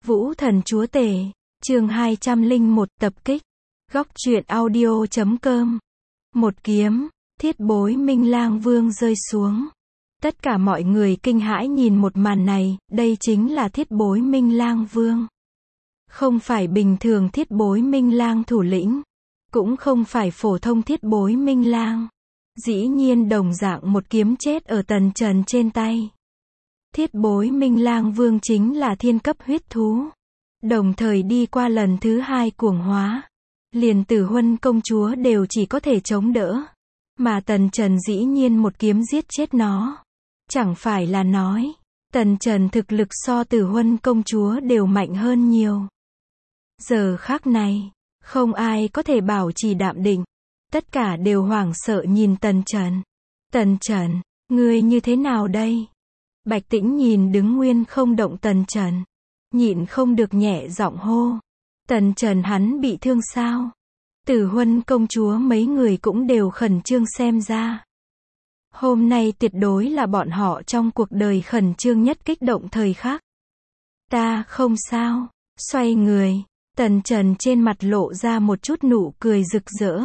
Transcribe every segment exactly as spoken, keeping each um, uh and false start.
Vũ Thần Chúa Tể, chương hai trăm lẻ một tập kích. Góc truyện audio chấm com. Một kiếm, thiết bối Minh Lang Vương rơi xuống. Tất cả mọi người kinh hãi nhìn một màn này, đây chính là thiết bối Minh Lang Vương. Không phải bình thường thiết bối Minh Lang thủ lĩnh, cũng không phải phổ thông thiết bối Minh Lang. Dĩ nhiên đồng dạng một kiếm chết ở Tần Trần trên tay. Thiết bối Minh Lang Vương chính là thiên cấp huyết thú. Đồng thời đi qua lần thứ hai cuồng hóa. Liền Tử Huân công chúa đều chỉ có thể chống đỡ. Mà Tần Trần dĩ nhiên một kiếm giết chết nó. Chẳng phải là nói, Tần Trần thực lực so Tử Huân công chúa đều mạnh hơn nhiều. Giờ khắc này, không ai có thể bảo trì đạm định. Tất cả đều hoảng sợ nhìn Tần Trần. Tần Trần, ngươi như thế nào đây? Bạch Tĩnh nhìn đứng nguyên không động Tần Trần. Nhịn không được nhẹ giọng hô. Tần Trần hắn bị thương sao? Tử Huân công chúa mấy người cũng đều khẩn trương xem ra. Hôm nay tuyệt đối là bọn họ trong cuộc đời khẩn trương nhất kích động thời khắc. Ta không sao. Xoay người, Tần Trần trên mặt lộ ra một chút nụ cười rực rỡ.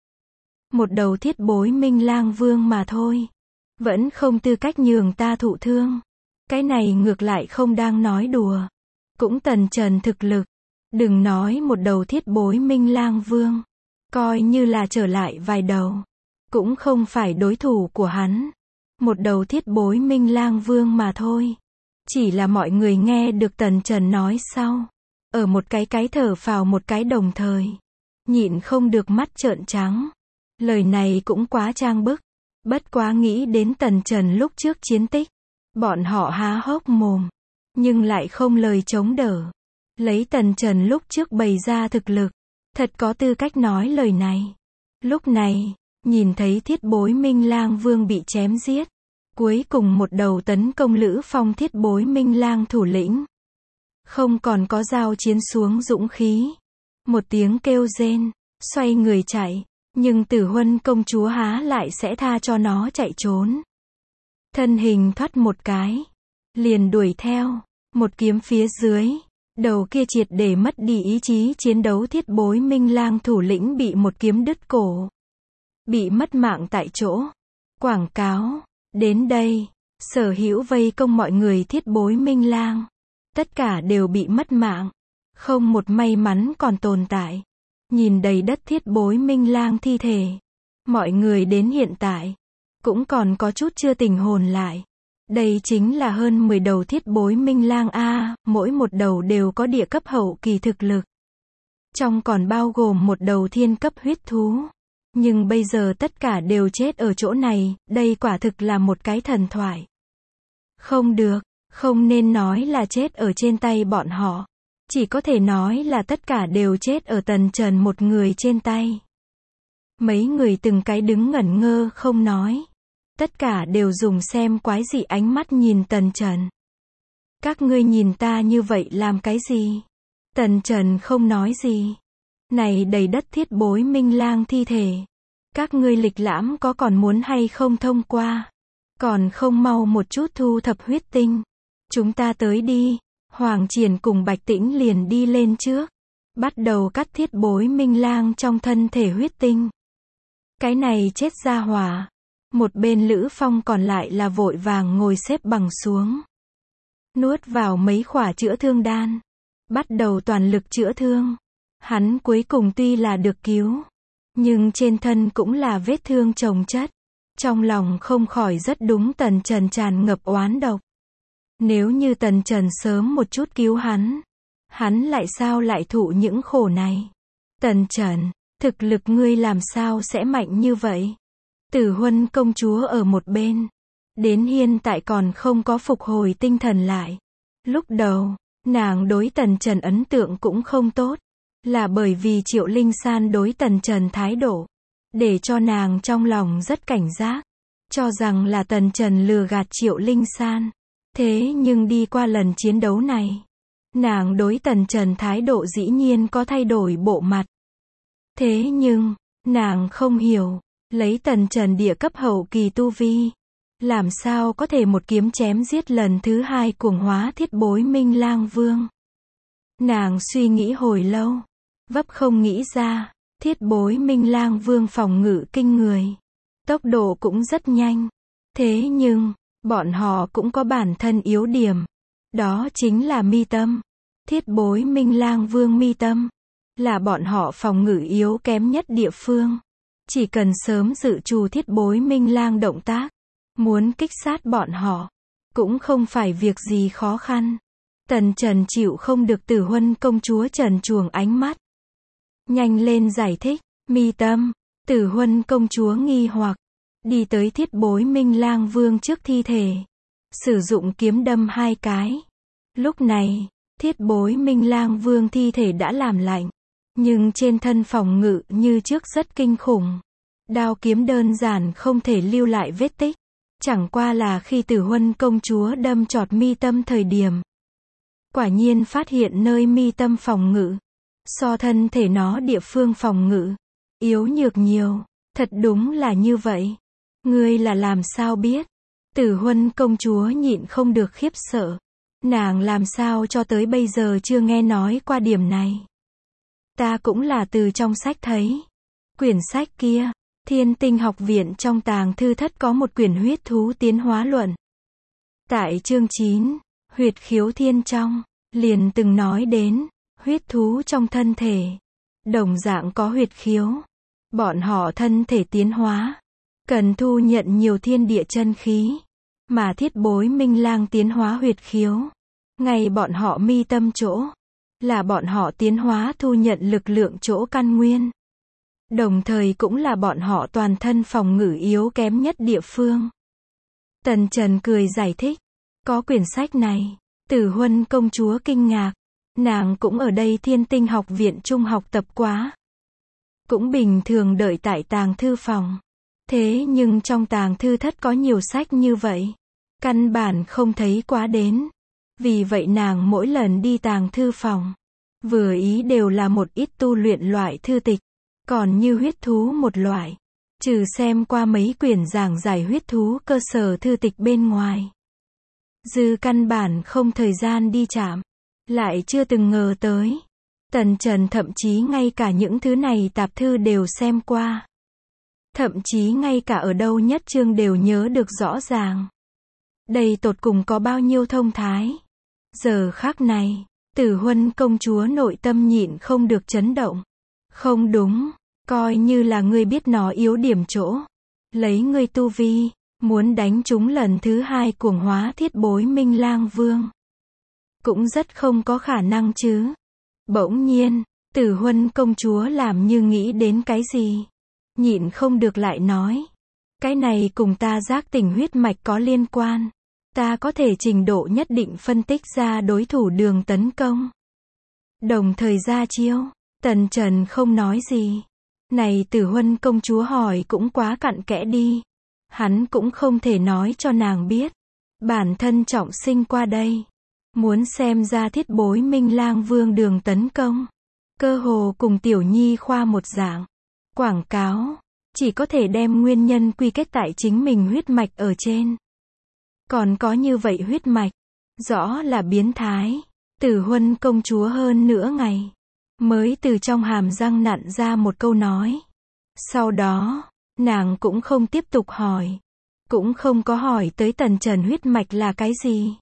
Một đầu thiết bối Minh Lang Vương mà thôi. Vẫn không tư cách nhường ta thụ thương. Cái này ngược lại không đang nói đùa. Cũng Tần Trần thực lực. Đừng nói một đầu thiết bối Minh Lang Vương. Coi như là trở lại vài đầu. Cũng không phải đối thủ của hắn. Một đầu thiết bối Minh Lang Vương mà thôi. Chỉ là mọi người nghe được Tần Trần nói sau. Ở một cái cái thở phào một cái đồng thời. Nhịn không được mắt trợn trắng. Lời này cũng quá trang bức. Bất quá nghĩ đến Tần Trần lúc trước chiến tích. Bọn họ há hốc mồm. Nhưng lại không lời chống đỡ. Lấy Tần Trần lúc trước bày ra thực lực. Thật có tư cách nói lời này. Lúc này, nhìn thấy thiết bối Minh Lang Vương bị chém giết. Cuối cùng một đầu tấn công Lữ Phong thiết bối Minh Lang thủ lĩnh. Không còn có giao chiến xuống dũng khí. Một tiếng kêu rên. Xoay người chạy. Nhưng Tử Huân công chúa há lại sẽ tha cho nó chạy trốn. Thân hình thoát một cái. Liền đuổi theo. Một kiếm phía dưới. Đầu kia triệt để mất đi ý chí chiến đấu thiết bối Minh Lang thủ lĩnh bị một kiếm đứt cổ. Bị mất mạng tại chỗ. Quảng cáo. Đến đây. Sở hữu vây công mọi người thiết bối Minh Lang. Tất cả đều bị mất mạng. Không một may mắn còn tồn tại. Nhìn đầy đất thiết bối Minh Lang thi thể. Mọi người đến hiện tại. Cũng còn có chút chưa tỉnh hồn lại. Đây chính là hơn mười đầu thiết bối Minh Lang A, mỗi một đầu đều có địa cấp hậu kỳ thực lực. Trong còn bao gồm một đầu thiên cấp huyết thú. Nhưng bây giờ tất cả đều chết ở chỗ này, đây quả thực là một cái thần thoại. Không được, không nên nói là chết ở trên tay bọn họ. Chỉ có thể nói là tất cả đều chết ở Tần Trần một người trên tay. Mấy người từng cái đứng ngẩn ngơ không nói. Tất cả đều dùng xem quái dị ánh mắt nhìn Tần Trần. Các ngươi nhìn ta như vậy làm cái gì? Tần Trần không nói gì. Này đầy đất thiết bối Minh Lang thi thể. Các ngươi lịch lãm có còn muốn hay không thông qua? Còn không mau một chút thu thập huyết tinh. Chúng ta tới đi. Hoàng Triển cùng Bạch Tĩnh liền đi lên trước. Bắt đầu cắt thiết bối Minh Lang trong thân thể huyết tinh. Cái này chết ra hỏa. Một bên Lữ Phong còn lại là vội vàng ngồi xếp bằng xuống. Nuốt vào mấy khỏa chữa thương đan. Bắt đầu toàn lực chữa thương. Hắn cuối cùng tuy là được cứu. Nhưng trên thân cũng là vết thương chồng chất. Trong lòng không khỏi rất đúng Tần Trần tràn ngập oán độc. Nếu như Tần Trần sớm một chút cứu hắn. Hắn lại sao lại thụ những khổ này. Tần Trần, thực lực ngươi làm sao sẽ mạnh như vậy? Tử Huân công chúa ở một bên. Đến hiện tại còn không có phục hồi tinh thần lại. Lúc đầu, nàng đối Tần Trần ấn tượng cũng không tốt. Là bởi vì Triệu Linh San đối Tần Trần thái độ. Để cho nàng trong lòng rất cảnh giác. Cho rằng là Tần Trần lừa gạt Triệu Linh San. Thế nhưng đi qua lần chiến đấu này. Nàng đối Tần Trần thái độ dĩ nhiên có thay đổi bộ mặt. Thế nhưng, nàng không hiểu. Lấy Tần Trần địa cấp hậu kỳ tu vi. Làm sao có thể một kiếm chém giết lần thứ hai cuồng hóa thiết bối Minh Lang Vương. Nàng suy nghĩ hồi lâu, vấp không nghĩ ra, Thiết Bối Minh Lang Vương phòng ngự kinh người. Tốc độ cũng rất nhanh. Thế nhưng, bọn họ cũng có bản thân yếu điểm. Đó chính là mi tâm. Thiết Bối Minh Lang Vương mi tâm, là bọn họ phòng ngự yếu kém nhất địa phương. Chỉ cần sớm dự trù Thiết Bối Minh Lang động tác, muốn kích sát bọn họ, cũng không phải việc gì khó khăn. Tần Trần chịu không được Tử Huân công chúa trần truồng ánh mắt. Nhanh lên giải thích, mi tâm. Tử Huân công chúa nghi hoặc, đi tới Thiết Bối Minh Lang Vương trước thi thể, sử dụng kiếm đâm hai cái. Lúc này, Thiết Bối Minh Lang Vương thi thể đã làm lạnh, nhưng trên thân phòng ngự như trước rất kinh khủng. Đao kiếm đơn giản không thể lưu lại vết tích. Chẳng qua là khi Tử Huân công chúa đâm chọt mi tâm thời điểm, quả nhiên phát hiện nơi mi tâm phòng ngự, so thân thể nó địa phương phòng ngự, yếu nhược nhiều. Thật đúng là như vậy. Ngươi là làm sao biết? Tử Huân công chúa nhịn không được khiếp sợ. Nàng làm sao cho tới bây giờ chưa nghe nói qua điểm này. Ta cũng là từ trong sách thấy. Quyển sách kia, Thiên Tinh học viện trong tàng thư thất có một quyển huyết thú tiến hóa luận. Tại chương chín, huyệt khiếu thiên trong, liền từng nói đến, huyết thú trong thân thể, đồng dạng có huyệt khiếu. Bọn họ thân thể tiến hóa, cần thu nhận nhiều thiên địa chân khí, mà Thiết Bối Minh Lang tiến hóa huyệt khiếu. Ngay bọn họ mi tâm chỗ, là bọn họ tiến hóa thu nhận lực lượng chỗ căn nguyên. Đồng thời cũng là bọn họ toàn thân phòng ngự yếu kém nhất địa phương. Tần Trần cười giải thích, có quyển sách này. Tử Huân công chúa kinh ngạc, nàng cũng ở đây Thiên Tinh học viện trung học tập quá. Cũng bình thường đợi tại tàng thư phòng. Thế nhưng trong tàng thư thất có nhiều sách như vậy, căn bản không thấy quá đến. Vì vậy nàng mỗi lần đi tàng thư phòng, vừa ý đều là một ít tu luyện loại thư tịch. Còn như huyết thú một loại, trừ xem qua mấy quyển giảng giải huyết thú cơ sở thư tịch bên ngoài, dư căn bản không thời gian đi chạm, lại chưa từng ngờ tới. Tần Trần thậm chí ngay cả những thứ này tạp thư đều xem qua. Thậm chí ngay cả ở đâu nhất chương đều nhớ được rõ ràng. Đây tột cùng có bao nhiêu thông thái. Giờ khắc này, Tử Huân công chúa nội tâm nhịn không được chấn động. Không đúng, coi như là ngươi biết nó yếu điểm chỗ, lấy ngươi tu vi, muốn đánh chúng lần thứ hai cuồng hóa Thiết Bối Minh Lang Vương, cũng rất không có khả năng chứ. Bỗng nhiên, Tử Huân công chúa làm như nghĩ đến cái gì, nhịn không được lại nói, cái này cùng ta giác tỉnh huyết mạch có liên quan, ta có thể trình độ nhất định phân tích ra đối thủ đường tấn công, đồng thời ra chiêu. Tần Trần không nói gì. Này Tử Huân công chúa hỏi cũng quá cặn kẽ đi. Hắn cũng không thể nói cho nàng biết. Bản thân trọng sinh qua đây, muốn xem ra Thiết Bối Minh Lang Vương đường tấn công, cơ hồ cùng Tiểu Nhi khoa một dạng. Quảng cáo, chỉ có thể đem nguyên nhân quy kết tại chính mình huyết mạch ở trên. Còn có như vậy huyết mạch, rõ là biến thái. Tử Huân công chúa hơn nửa ngày, mới từ trong hàm răng nặn ra một câu nói. Sau đó, nàng cũng không tiếp tục hỏi. Cũng không có hỏi tới Tần Trần huyết mạch là cái gì.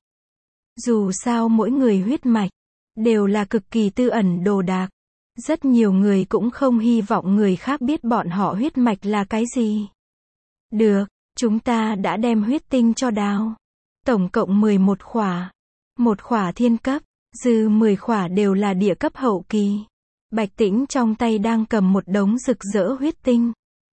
Dù sao mỗi người huyết mạch, đều là cực kỳ tư ẩn đồ đạc. Rất nhiều người cũng không hy vọng người khác biết bọn họ huyết mạch là cái gì. Được, chúng ta đã đem huyết tinh cho đào. Tổng cộng mười một khỏa. Một khỏa thiên cấp, dư mười khỏa đều là địa cấp hậu kỳ. Bạch Tĩnh trong tay đang cầm một đống rực rỡ huyết tinh.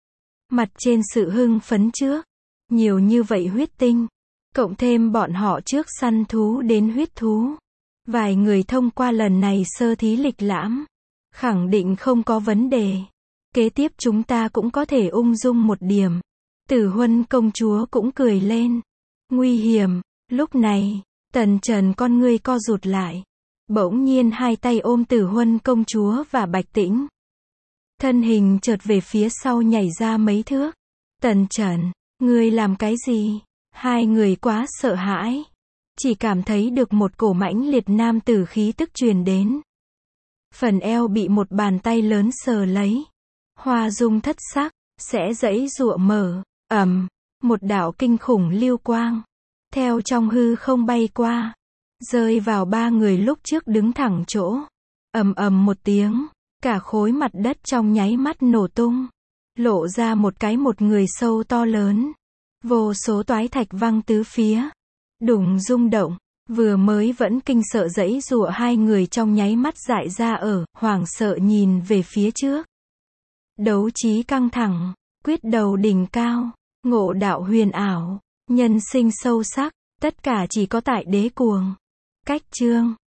Mặt trên sự hưng phấn trước. Nhiều như vậy huyết tinh. Cộng thêm bọn họ trước săn thú đến huyết thú. Vài người thông qua lần này sơ thí lịch lãm. Khẳng định không có vấn đề. Kế tiếp chúng ta cũng có thể ung dung một điểm. Tử Huân công chúa cũng cười lên. Nguy hiểm. Lúc này, Tần Trần con ngươi co rụt lại. Bỗng nhiên hai tay ôm Tử Huân công chúa và Bạch Tĩnh. Thân hình chợt về phía sau nhảy ra mấy thước. Tần Trần, ngươi làm cái gì? Hai người quá sợ hãi. Chỉ cảm thấy được một cổ mãnh liệt nam tử khí tức truyền đến. Phần eo bị một bàn tay lớn sờ lấy. Hoa Dung thất sắc, sẽ giãy giụa mở, ầm, một đạo kinh khủng lưu quang, theo trong hư không bay qua, rơi vào ba người lúc trước đứng thẳng chỗ. Ầm ầm một tiếng, cả khối mặt đất trong nháy mắt nổ tung, lộ ra một cái một người sâu to lớn. Vô số toái thạch văng tứ phía, đùng rung động, vừa mới vẫn kinh sợ giãy giụa hai người trong nháy mắt dại ra ở, hoảng sợ nhìn về phía trước. Đấu trí căng thẳng, quyết đầu đỉnh cao, ngộ đạo huyền ảo, nhân sinh sâu sắc, tất cả chỉ có tại Đế Cuồng. Cách chương